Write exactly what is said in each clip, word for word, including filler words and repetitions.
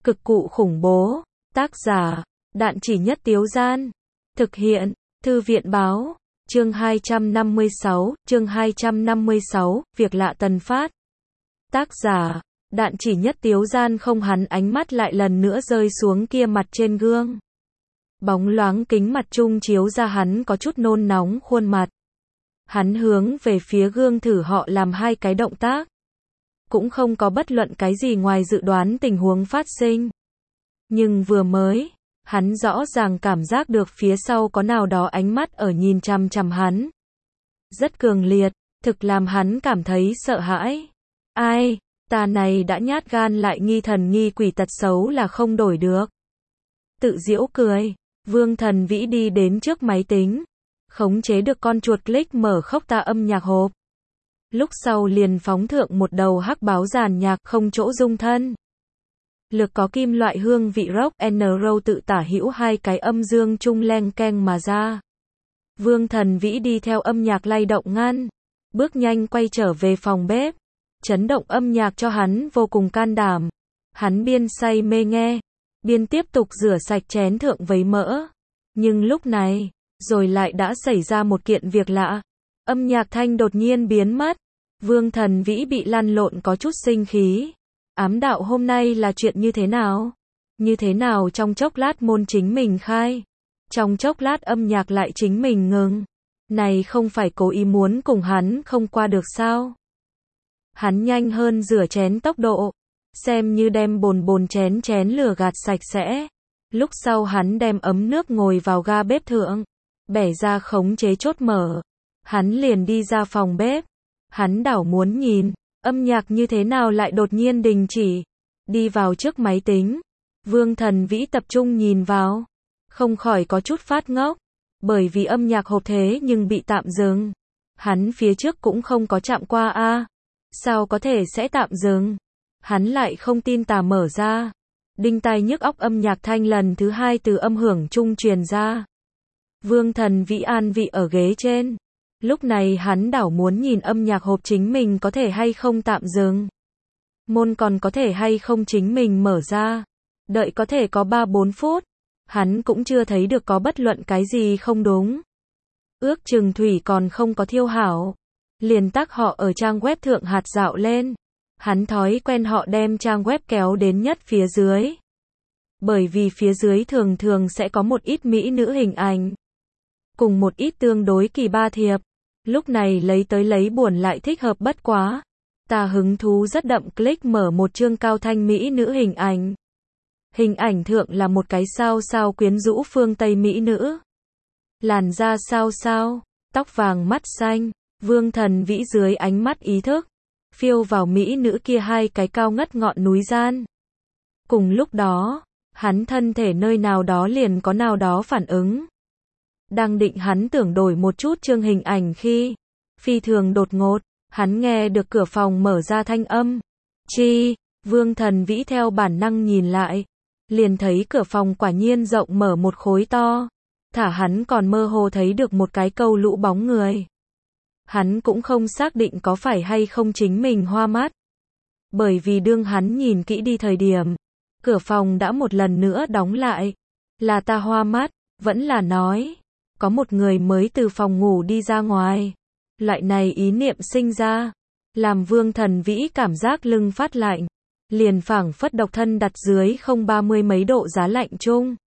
Cực cụ khủng bố. Tác giả, Đạn Chỉ Nhất Tiếu Gian. Thực hiện, Thư viện báo. Chương hai trăm năm mươi sáu, chương hai trăm năm mươi sáu, việc lạ tần phát. Tác giả, Đạn Chỉ Nhất Tiếu Gian. Không, hắn ánh mắt lại lần nữa rơi xuống kia mặt trên gương. Bóng loáng kính mặt trung chiếu ra hắn có chút nôn nóng khuôn mặt. Hắn hướng về phía gương thử họ làm hai cái động tác. Cũng không có bất luận cái gì ngoài dự đoán tình huống phát sinh. Nhưng vừa mới, hắn rõ ràng cảm giác được phía sau có nào đó ánh mắt ở nhìn chằm chằm hắn. Rất cường liệt, thực làm hắn cảm thấy sợ hãi. Ai, ta này đã nhát gan lại nghi thần nghi quỷ, tật xấu là không đổi được. Tự giễu cười, Vương Thần Vĩ đi đến trước máy tính, khống chế được con chuột click mở khốc ta âm nhạc hộp. Lúc sau liền phóng thượng một đầu hắc báo giàn nhạc không chỗ dung thân. Lực có kim loại hương vị rock and roll tự tả hữu hai cái âm dương chung len keng mà ra. Vương Thần Vĩ đi theo âm nhạc lay động ngăn, bước nhanh quay trở về phòng bếp. Chấn động âm nhạc cho hắn vô cùng can đảm. Hắn biên say mê nghe, biên tiếp tục rửa sạch chén thượng vấy mỡ. Nhưng lúc này, rồi lại đã xảy ra một kiện việc lạ. Âm nhạc thanh đột nhiên biến mất. Vương Thần Vĩ bị lăn lộn có chút sinh khí. Ám đạo hôm nay là chuyện như thế nào? Như thế nào trong chốc lát môn chính mình khai? Trong chốc lát âm nhạc lại chính mình ngừng. Này không phải cố ý muốn cùng hắn không qua được sao? Hắn nhanh hơn rửa chén tốc độ, xem như đem bồn bồn chén chén lửa gạt sạch sẽ. Lúc sau hắn đem ấm nước ngồi vào ga bếp thượng, bẻ ra khống chế chốt mở. Hắn liền đi ra phòng bếp. Hắn đảo muốn nhìn, âm nhạc như thế nào lại đột nhiên đình chỉ. Đi vào trước máy tính, Vương Thần Vĩ tập trung nhìn vào, không khỏi có chút phát ngốc, bởi vì âm nhạc hộp thế nhưng bị tạm dừng. Hắn phía trước cũng không có chạm qua a, à. Sao có thể sẽ tạm dừng? Hắn lại không tin tà mở ra. Đinh tai nhức óc âm nhạc thanh lần thứ hai từ âm hưởng trung truyền ra. Vương Thần Vĩ an vị ở ghế trên. Lúc này hắn đảo muốn nhìn âm nhạc hộp chính mình có thể hay không tạm dừng. Môn còn có thể hay không chính mình mở ra. Đợi có thể có ba bốn phút. Hắn cũng chưa thấy được có bất luận cái gì không đúng. Ước chừng thủy còn không có thiêu hảo. Liền tác họ ở trang web thượng hạt dạo lên. Hắn thói quen họ đem trang web kéo đến nhất phía dưới. Bởi vì phía dưới thường thường sẽ có một ít mỹ nữ hình ảnh. Cùng một ít tương đối kỳ ba thiệp. Lúc này lấy tới lấy buồn lại thích hợp bất quá. Ta hứng thú rất đậm click mở một chương cao thanh mỹ nữ hình ảnh. Hình ảnh thượng là một cái sao sao quyến rũ phương Tây mỹ nữ. Làn da sao sao, tóc vàng mắt xanh. Vương Thần Vĩ dưới ánh mắt ý thức, phiêu vào mỹ nữ kia hai cái cao ngất ngọn núi gian. Cùng lúc đó, hắn thân thể nơi nào đó liền có nào đó phản ứng. Đang định hắn tưởng đổi một chút chương hình ảnh khi, phi thường đột ngột, hắn nghe được cửa phòng mở ra thanh âm. Chi, Vương Thần Vĩ theo bản năng nhìn lại, liền thấy cửa phòng quả nhiên rộng mở một khối to. Thả hắn còn mơ hồ thấy được một cái câu lũ bóng người. Hắn cũng không xác định có phải hay không chính mình hoa mắt. Bởi vì đương hắn nhìn kỹ đi thời điểm, cửa phòng đã một lần nữa đóng lại. Là ta hoa mắt, vẫn là nói, có một người mới từ phòng ngủ đi ra ngoài. Loại này ý niệm sinh ra, làm Vương Thần Vĩ cảm giác lưng phát lạnh. Liền phảng phất độc thân đặt dưới không ba mươi mấy độ giá lạnh chung.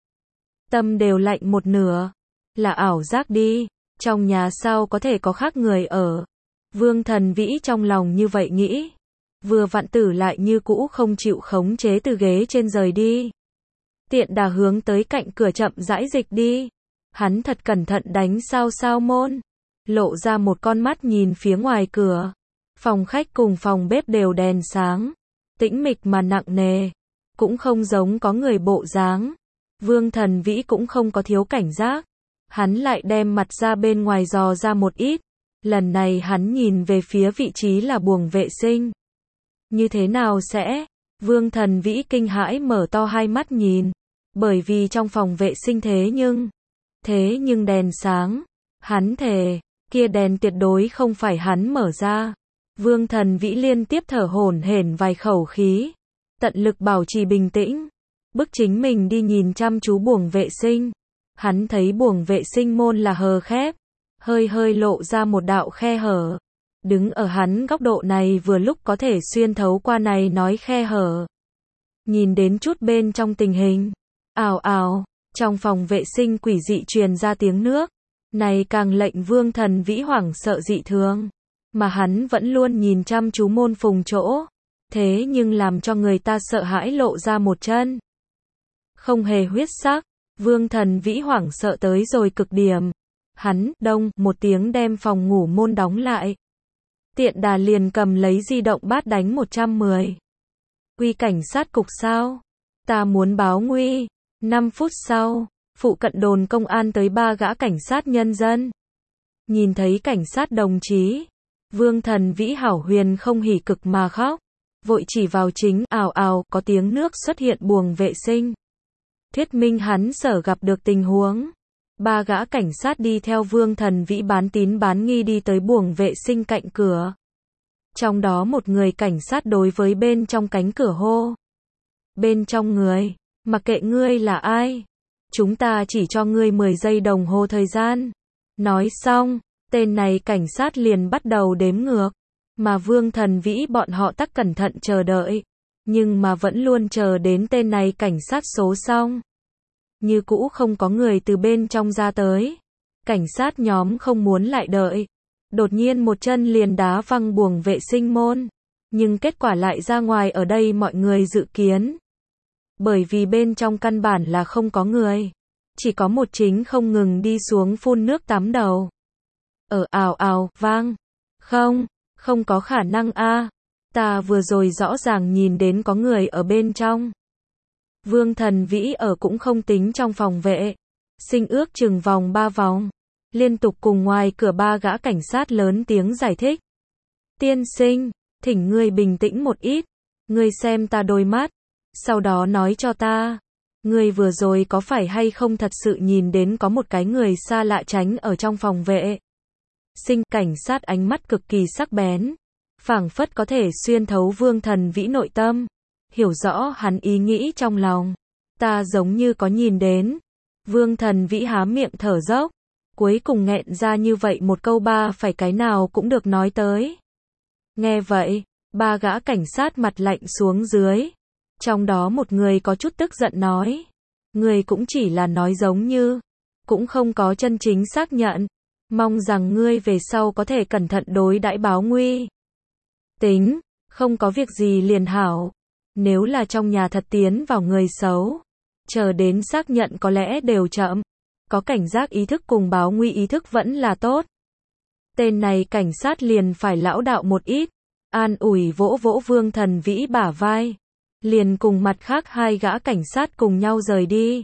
Tâm đều lạnh một nửa. Là ảo giác đi. Trong nhà sao có thể có khác người ở. Vương Thần Vĩ trong lòng như vậy nghĩ. Vừa vặn tử lại như cũ không chịu khống chế từ ghế trên rời đi. Tiện đà hướng tới cạnh cửa chậm rãi dịch đi. Hắn thật cẩn thận đánh sao sao môn. Lộ ra một con mắt nhìn phía ngoài cửa. Phòng khách cùng phòng bếp đều đèn sáng. Tĩnh mịch mà nặng nề. Cũng không giống có người bộ dáng. Vương Thần Vĩ cũng không có thiếu cảnh giác. Hắn lại đem mặt ra bên ngoài dò ra một ít. Lần này hắn nhìn về phía vị trí là buồng vệ sinh. Như thế nào sẽ? Vương Thần Vĩ kinh hãi mở to hai mắt nhìn. Bởi vì trong phòng vệ sinh thế nhưng... Thế nhưng đèn sáng. Hắn thề, kia đèn tuyệt đối không phải hắn mở ra. Vương Thần Vĩ liên tiếp thở hổn hển vài khẩu khí. Tận lực bảo trì bình tĩnh. bức chính mình đi nhìn chăm chú buồng vệ sinh. Hắn thấy buồng vệ sinh môn là hờ khép, hơi hơi lộ ra một đạo khe hở. Đứng ở hắn góc độ này vừa lúc có thể xuyên thấu qua này nói khe hở. Nhìn đến chút bên trong tình hình. Ào ào, trong phòng vệ sinh quỷ dị truyền ra tiếng nước. Này càng lệnh Vương Thần Vĩ hoảng sợ dị thường. Mà hắn vẫn luôn nhìn chăm chú môn phùng chỗ. Thế nhưng làm cho người ta sợ hãi lộ ra một chân. Không hề huyết sắc. Vương Thần Vĩ hoảng sợ tới rồi cực điểm. Hắn, đông, một tiếng đem phòng ngủ môn đóng lại. Tiện đà liền cầm lấy di động bát đánh một trăm mười. Quy cảnh sát cục sao? Ta muốn báo nguy. năm phút sau, phụ cận đồn công an tới ba gã cảnh sát nhân dân. Nhìn thấy cảnh sát đồng chí, Vương Thần Vĩ hảo huyền không hỉ cực mà khóc. Vội chỉ vào chính, ào ào, có tiếng nước xuất hiện buồng vệ sinh. Thuyết minh hắn sở gặp được tình huống. Ba gã cảnh sát đi theo Vương Thần Vĩ bán tín bán nghi đi tới buồng vệ sinh cạnh cửa. Trong đó một người cảnh sát đối với bên trong cánh cửa hô. Bên trong người, mặc kệ ngươi là ai, chúng ta chỉ cho ngươi mười giây đồng hồ thời gian. Nói xong, tên này cảnh sát liền bắt đầu đếm ngược. Mà Vương Thần Vĩ bọn họ tắc cẩn thận chờ đợi. Nhưng mà vẫn luôn chờ đến tên này cảnh sát số xong. Như cũ không có người từ bên trong ra tới. Cảnh sát nhóm không muốn lại đợi. Đột nhiên một chân liền đá văng buồng vệ sinh môn. Nhưng kết quả lại ra ngoài ở đây mọi người dự kiến. Bởi vì bên trong căn bản là không có người. Chỉ có một chính không ngừng đi xuống phun nước tắm đầu. Ở ào ào, vang. Không, không có khả năng a. Ta vừa rồi rõ ràng nhìn đến có người ở bên trong. Vương Thần Vĩ ở cũng không tính trong phòng vệ. Sinh ước chừng vòng ba vòng. Liên tục cùng ngoài cửa ba gã cảnh sát lớn tiếng giải thích. Tiên sinh, thỉnh ngươi bình tĩnh một ít. Ngươi xem ta đôi mắt. Sau đó nói cho ta. Ngươi vừa rồi có phải hay không thật sự nhìn đến có một cái người xa lạ tránh ở trong phòng vệ. Sinh cảnh sát ánh mắt cực kỳ sắc bén. Phảng phất có thể xuyên thấu Vương Thần Vĩ nội tâm. Hiểu rõ hắn ý nghĩ trong lòng. Ta giống như có nhìn đến. Vương Thần Vĩ há miệng thở dốc. Cuối cùng nghẹn ra như vậy một câu ba phải cái nào cũng được nói tới. Nghe vậy, ba gã cảnh sát mặt lạnh xuống dưới. Trong đó một người có chút tức giận nói. Người cũng chỉ là nói giống như. Cũng không có chân chính xác nhận. Mong rằng ngươi về sau có thể cẩn thận đối đãi báo nguy. Tính, không có việc gì liền hảo. Nếu là trong nhà thật tiến vào người xấu. Chờ đến xác nhận có lẽ đều chậm. Có cảnh giác ý thức cùng báo nguy ý thức vẫn là tốt. Tên này cảnh sát liền phải lão đạo một ít. An ủi vỗ vỗ Vương Thần Vĩ bả vai. Liền cùng mặt khác hai gã cảnh sát cùng nhau rời đi.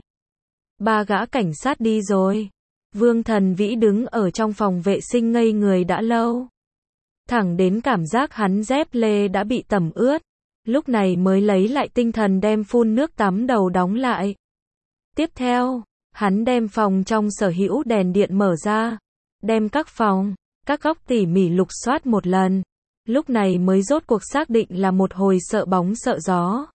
Ba gã cảnh sát đi rồi. Vương Thần Vĩ đứng ở trong phòng vệ sinh ngây người đã lâu. Thẳng đến cảm giác hắn dép lê đã bị tẩm ướt. Lúc này mới lấy lại tinh thần đem phun nước tắm đầu đóng lại. Tiếp theo, hắn đem phòng trong sở hữu đèn điện mở ra. Đem các phòng, các góc tỉ mỉ lục soát một lần. Lúc này mới rốt cuộc xác định là một hồi sợ bóng sợ gió.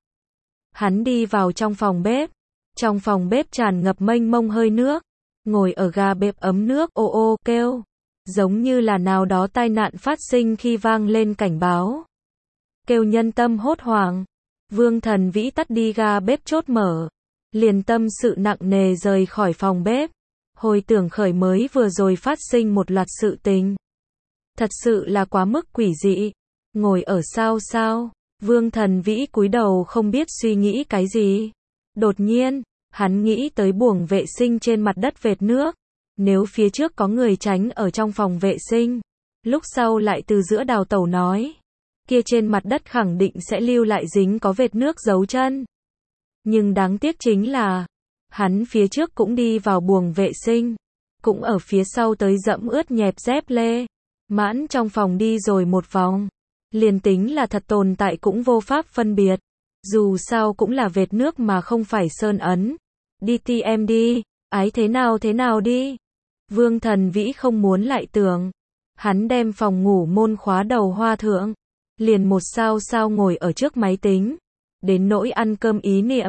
Hắn đi vào trong phòng bếp. Trong phòng bếp tràn ngập mênh mông hơi nước. Ngồi ở ga bếp ấm nước ô ô kêu. Giống như là nào đó tai nạn phát sinh khi vang lên cảnh báo. Kêu nhân tâm hốt hoảng. Vương Thần Vĩ tắt đi ga bếp chốt mở. Liền tâm sự nặng nề rời khỏi phòng bếp. Hồi tưởng khởi mới vừa rồi phát sinh một loạt sự tình. Thật sự là quá mức quỷ dị. Ngồi ở sao sao. Vương Thần Vĩ cúi đầu không biết suy nghĩ cái gì. Đột nhiên, hắn nghĩ tới buồng vệ sinh trên mặt đất vệt nước. Nếu phía trước có người tránh ở trong phòng vệ sinh. Lúc sau lại từ giữa đào tẩu nói. Kia trên mặt đất khẳng định sẽ lưu lại dính có vệt nước dấu chân. Nhưng đáng tiếc chính là, hắn phía trước cũng đi vào buồng vệ sinh. Cũng ở phía sau tới dẫm ướt nhẹp dép lê. Mãn trong phòng đi rồi một vòng. Liền tính là thật tồn tại cũng vô pháp phân biệt. Dù sao cũng là vệt nước mà không phải sơn ấn. Đi ti em đi, ái thế nào thế nào đi. Vương Thần Vĩ không muốn lại tưởng. Hắn đem phòng ngủ môn khóa đầu hoa thượng. Liền một sao sao ngồi ở trước máy tính. Đến nỗi ăn cơm ý niệm.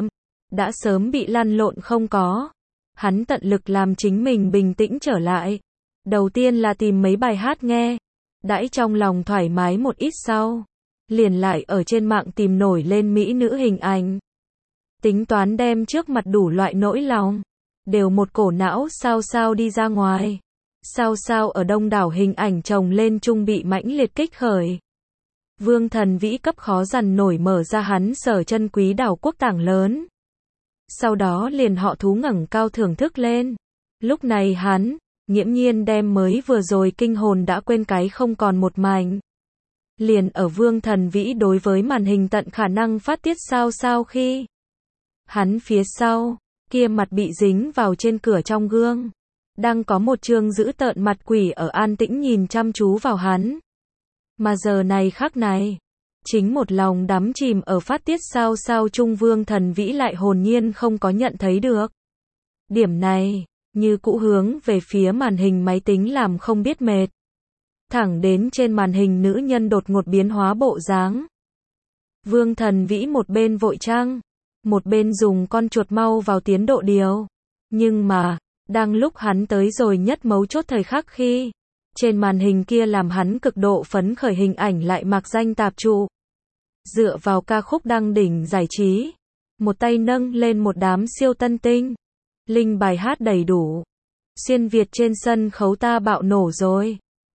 đã sớm bị lăn lộn không có. Hắn tận lực làm chính mình bình tĩnh trở lại. Đầu tiên là tìm mấy bài hát nghe, đãi trong lòng thoải mái một ít sau, liền lại ở trên mạng tìm nổi lên mỹ nữ hình ảnh. Tính toán đem trước mặt đủ loại nỗi lòng, đều một cổ não sao sao đi ra ngoài. Sao sao ở đông đảo hình ảnh chồng lên chung bị mãnh liệt kích khởi. Vương Thần Vĩ cấp khó dằn nổi mở ra hắn sở chân quý đảo quốc tảng lớn. Sau đó liền họ thú ngẩng cao thưởng thức lên. Lúc này hắn, nghiễm nhiên đem mới vừa rồi kinh hồn đã quên cái không còn một mảnh. Liền ở Vương Thần Vĩ đối với màn hình tận khả năng phát tiết sao sao khi hắn phía sau, kia mặt bị dính vào trên cửa trong gương. Đang có một trương dữ tợn mặt quỷ ở an tĩnh nhìn chăm chú vào hắn. Mà giờ này khắc này, chính một lòng đắm chìm ở phát tiết sao sao trung Vương Thần Vĩ lại hồn nhiên không có nhận thấy được. Điểm này, như cũ hướng về phía màn hình máy tính làm không biết mệt. Thẳng đến trên màn hình nữ nhân đột ngột biến hóa bộ dáng. Vương Thần Vĩ một bên vội trang, một bên dùng con chuột mau vào tiến độ điều. Nhưng mà, đang lúc hắn tới rồi nhất mấu chốt thời khắc khi, trên màn hình kia làm hắn cực độ phấn khởi hình ảnh lại mạc danh tạp trụ. Dựa vào ca khúc đăng đỉnh giải trí, một tay nâng lên một đám siêu tân tinh, linh bài hát đầy đủ. Xuyên Việt trên sân khấu ta bạo nổ rồi.